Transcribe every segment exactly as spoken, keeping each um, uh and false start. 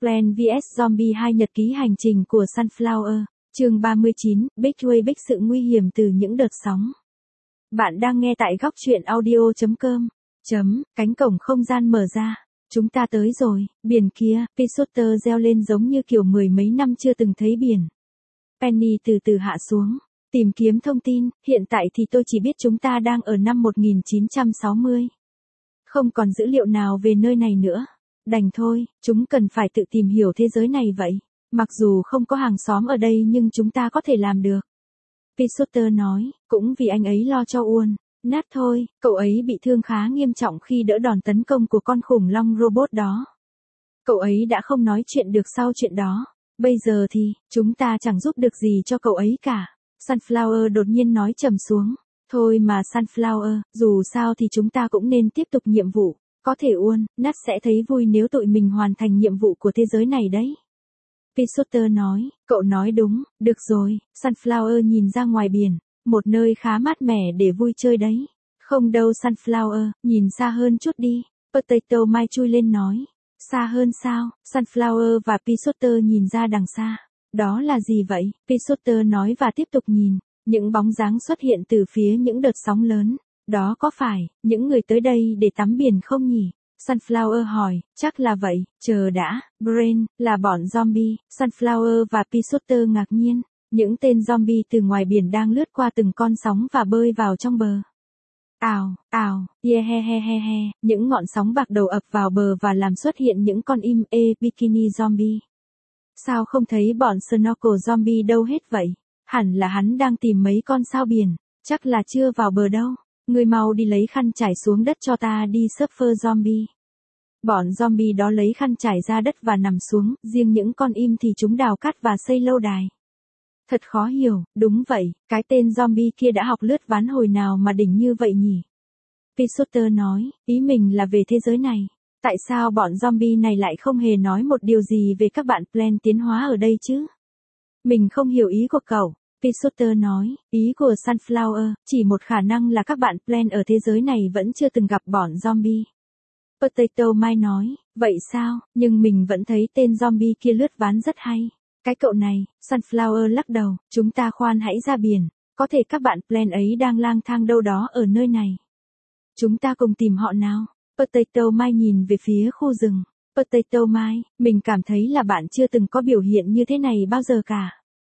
Plant vs Zombie hai Nhật ký hành trình của Sunflower, chương ba mươi chín, Big Way Big sự nguy hiểm từ những đợt sóng. Bạn đang nghe tại góc truyện audio chấm com. Chấm, cánh cổng không gian mở ra. Chúng ta tới rồi, biển kia, Pisotter reo lên giống như kiểu mười mấy năm chưa từng thấy biển. Penny từ từ hạ xuống, tìm kiếm thông tin, hiện tại thì tôi chỉ biết chúng ta đang ở năm một nghìn chín trăm sáu mươi. Không còn dữ liệu nào về nơi này nữa. Đành thôi, chúng cần phải tự tìm hiểu thế giới này vậy. Mặc dù không có hàng xóm ở đây nhưng chúng ta có thể làm được. Pisotter nói, cũng vì anh ấy lo cho Uôn. Nát thôi, cậu ấy bị thương khá nghiêm trọng khi đỡ đòn tấn công của con khủng long robot đó. Cậu ấy đã không nói chuyện được sau chuyện đó. Bây giờ thì, chúng ta chẳng giúp được gì cho cậu ấy cả. Sunflower đột nhiên nói trầm xuống. Thôi mà Sunflower, dù sao thì chúng ta cũng nên tiếp tục nhiệm vụ. Có thể Uôn, Nát sẽ thấy vui nếu tụi mình hoàn thành nhiệm vụ của thế giới này đấy. Pisotter nói, cậu nói đúng, được rồi. Sunflower nhìn ra ngoài biển, một nơi khá mát mẻ để vui chơi đấy. Không đâu Sunflower, nhìn xa hơn chút đi. Potato Mai chui lên nói. Xa hơn sao? Sunflower và Pisotter nhìn ra đằng xa. Đó là gì vậy? Pisotter nói và tiếp tục nhìn. Những bóng dáng xuất hiện từ phía những đợt sóng lớn. Đó có phải, những người tới đây để tắm biển không nhỉ? Sunflower hỏi, chắc là vậy, chờ đã, Brain, là bọn zombie. Sunflower và Pisotter ngạc nhiên. Những tên zombie từ ngoài biển đang lướt qua từng con sóng và bơi vào trong bờ. Ào, ào, yeah he he he he, những ngọn sóng bạc đầu ập vào bờ và làm xuất hiện những con im ê bikini zombie. Sao không thấy bọn snorkel zombie đâu hết vậy? Hẳn là hắn đang tìm mấy con sao biển, chắc là chưa vào bờ đâu. Người mau đi lấy khăn trải xuống đất cho ta đi surfer zombie. Bọn zombie đó lấy khăn trải ra đất và nằm xuống, riêng những con im thì chúng đào cát và xây lâu đài. Thật khó hiểu, đúng vậy, cái tên zombie kia đã học lướt ván hồi nào mà đỉnh như vậy nhỉ? Pisotter nói, ý mình là về thế giới này. Tại sao bọn zombie này lại không hề nói một điều gì về các bạn Plant tiến hóa ở đây chứ? Mình không hiểu ý của cậu. Pisotter nói, ý của Sunflower, chỉ một khả năng là các bạn Plant ở thế giới này vẫn chưa từng gặp bọn zombie. Potato Mai nói, vậy sao, nhưng mình vẫn thấy tên zombie kia lướt ván rất hay. Cái cậu này, Sunflower lắc đầu, chúng ta khoan hãy ra biển, có thể các bạn Plant ấy đang lang thang đâu đó ở nơi này. Chúng ta cùng tìm họ nào. Potato Mai nhìn về phía khu rừng. Potato Mai, mình cảm thấy là bạn chưa từng có biểu hiện như thế này bao giờ cả.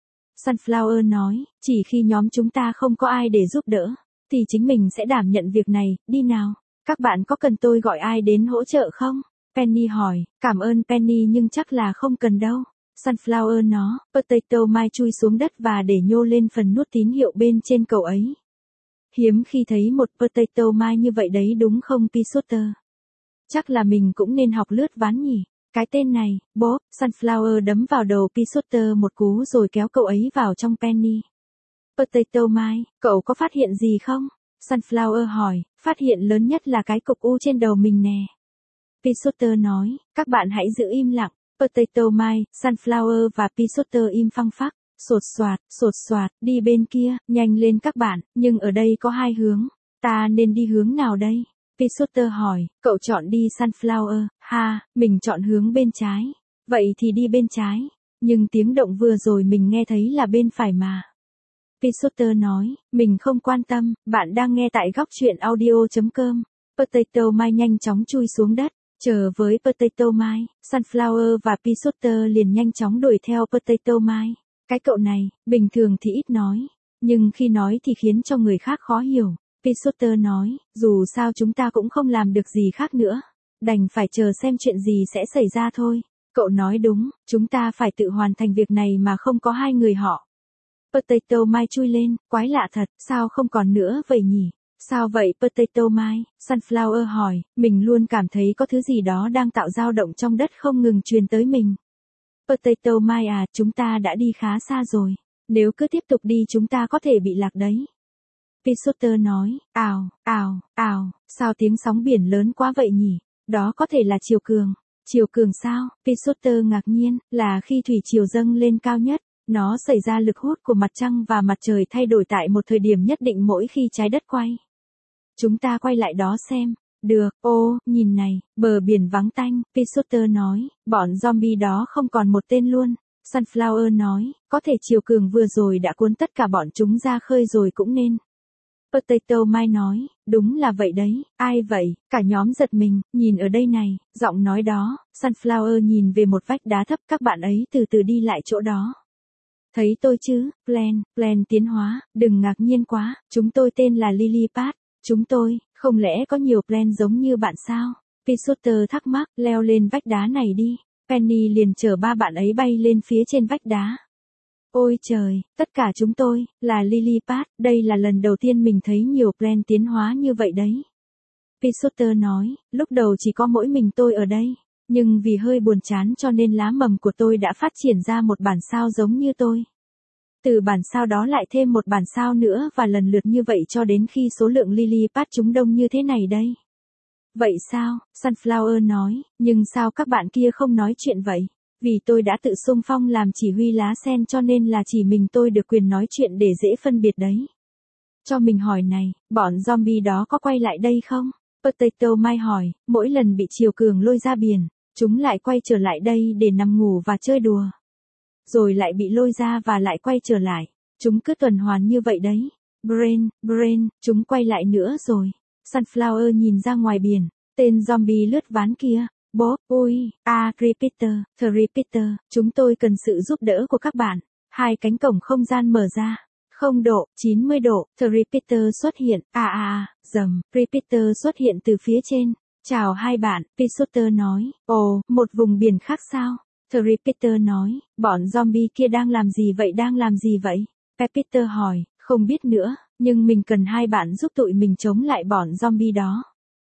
Sunflower nói, chỉ khi nhóm chúng ta không có ai để giúp đỡ, thì chính mình sẽ đảm nhận việc này, đi nào. Các bạn có cần tôi gọi ai đến hỗ trợ không? Penny hỏi, cảm ơn Penny nhưng chắc là không cần đâu. Sunflower nó, Potato Mai chui xuống đất và để nhô lên phần nút tín hiệu bên trên cậu ấy. Hiếm khi thấy một Potato Mai như vậy đấy đúng không Pisotter? Chắc là mình cũng nên học lướt ván nhỉ? Cái tên này, Bob, Sunflower đấm vào đầu Pisotter một cú rồi kéo cậu ấy vào trong Penny. Potato Mai, cậu có phát hiện gì không? Sunflower hỏi, phát hiện lớn nhất là cái cục u trên đầu mình nè. Pisotter nói, các bạn hãy giữ im lặng. Potato Mai, Sunflower và Pisotter im phăng phắc, sột soạt, sột soạt, đi bên kia, nhanh lên các bạn, nhưng ở đây có hai hướng, ta nên đi hướng nào đây? Pisotter hỏi, cậu chọn đi Sunflower, ha, mình chọn hướng bên trái, vậy thì đi bên trái, nhưng tiếng động vừa rồi mình nghe thấy là bên phải mà. Pisotter nói, mình không quan tâm, bạn đang nghe tại góc truyện audio chấm com. Potato Mai nhanh chóng chui xuống đất. Chờ với Potato Mai, Sunflower và Pisotter liền nhanh chóng đuổi theo Potato Mai. Cái cậu này, bình thường thì ít nói, nhưng khi nói thì khiến cho người khác khó hiểu. Pisotter nói, dù sao chúng ta cũng không làm được gì khác nữa. Đành phải chờ xem chuyện gì sẽ xảy ra thôi. Cậu nói đúng, chúng ta phải tự hoàn thành việc này mà không có hai người họ. Potato Mai chui lên, quái lạ thật, sao không còn nữa vậy nhỉ? Sao vậy Potato Mai? Sunflower hỏi, mình luôn cảm thấy có thứ gì đó đang tạo dao động trong đất không ngừng truyền tới mình. Potato Mai à, chúng ta đã đi khá xa rồi. Nếu cứ tiếp tục đi chúng ta có thể bị lạc đấy. Pisotter nói, ào, ào, ào, sao tiếng sóng biển lớn quá vậy nhỉ? Đó có thể là chiều cường. Chiều cường sao? Pisotter ngạc nhiên, là khi thủy triều dâng lên cao nhất. Nó xảy ra lực hút của mặt trăng và mặt trời thay đổi tại một thời điểm nhất định mỗi khi trái đất quay. Chúng ta quay lại đó xem. Được, ô, nhìn này, bờ biển vắng tanh, Peter nói, bọn zombie đó không còn một tên luôn. Sunflower nói, có thể chiều cường vừa rồi đã cuốn tất cả bọn chúng ra khơi rồi cũng nên. Potato Mai nói, đúng là vậy đấy, ai vậy, cả nhóm giật mình, nhìn ở đây này, giọng nói đó, Sunflower nhìn về một vách đá thấp, các bạn ấy từ từ đi lại chỗ đó. Thấy tôi chứ, Plan, Plan tiến hóa, đừng ngạc nhiên quá, chúng tôi tên là Lily Pad, chúng tôi, không lẽ có nhiều Plan giống như bạn sao? Peter thắc mắc, leo lên vách đá này đi. Penny liền chở ba bạn ấy bay lên phía trên vách đá. Ôi trời, tất cả chúng tôi, là Lily Pad, đây là lần đầu tiên mình thấy nhiều Plan tiến hóa như vậy đấy. Peter nói, lúc đầu chỉ có mỗi mình tôi ở đây, nhưng vì hơi buồn chán cho nên lá mầm của tôi đã phát triển ra một bản sao giống như tôi. Từ bản sao đó lại thêm một bản sao nữa và lần lượt như vậy cho đến khi số lượng Lily Pad chúng đông như thế này đây. Vậy sao, Sunflower nói, nhưng sao các bạn kia không nói chuyện vậy? Vì tôi đã tự xung phong làm chỉ huy lá sen cho nên là chỉ mình tôi được quyền nói chuyện để dễ phân biệt đấy. Cho mình hỏi này, bọn zombie đó có quay lại đây không? Potato Mai hỏi, mỗi lần bị chiều cường lôi ra biển, chúng lại quay trở lại đây để nằm ngủ và chơi đùa. Rồi lại bị lôi ra và lại quay trở lại. Chúng cứ tuần hoàn như vậy đấy. Brain, Brain, chúng quay lại nữa rồi. Sunflower nhìn ra ngoài biển, tên zombie lướt ván kia. Bob, ui, a, Repeater, The Repeater, chúng tôi cần sự giúp đỡ của các bạn. Hai cánh cổng không gian mở ra. Không độ, chín mươi độ, The Repeater xuất hiện. À à à, dầm, Repeater xuất hiện từ phía trên. Chào hai bạn, Peter nói. Ồ, một vùng biển khác sao? The Repeater nói, bọn zombie kia đang làm gì vậy đang làm gì vậy? Peter hỏi, không biết nữa, nhưng mình cần hai bạn giúp tụi mình chống lại bọn zombie đó.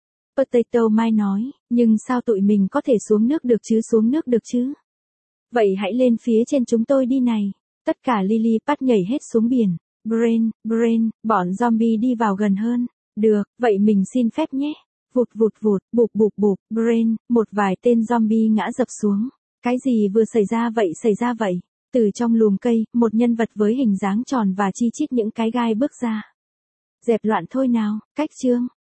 Potato Mai nói, nhưng sao tụi mình có thể xuống nước được chứ xuống nước được chứ? Vậy hãy lên phía trên chúng tôi đi này. Tất cả Lily Pad nhảy hết xuống biển. Brain, Brain, bọn zombie đi vào gần hơn. Được, vậy mình xin phép nhé. Vụt vụt vụt, bụp bụp bụp, Brain, một vài tên zombie ngã dập xuống. Cái gì vừa xảy ra vậy xảy ra vậy? Từ trong lùm cây, một nhân vật với hình dáng tròn và chi chít những cái gai bước ra. Dẹp loạn thôi nào, cách chương.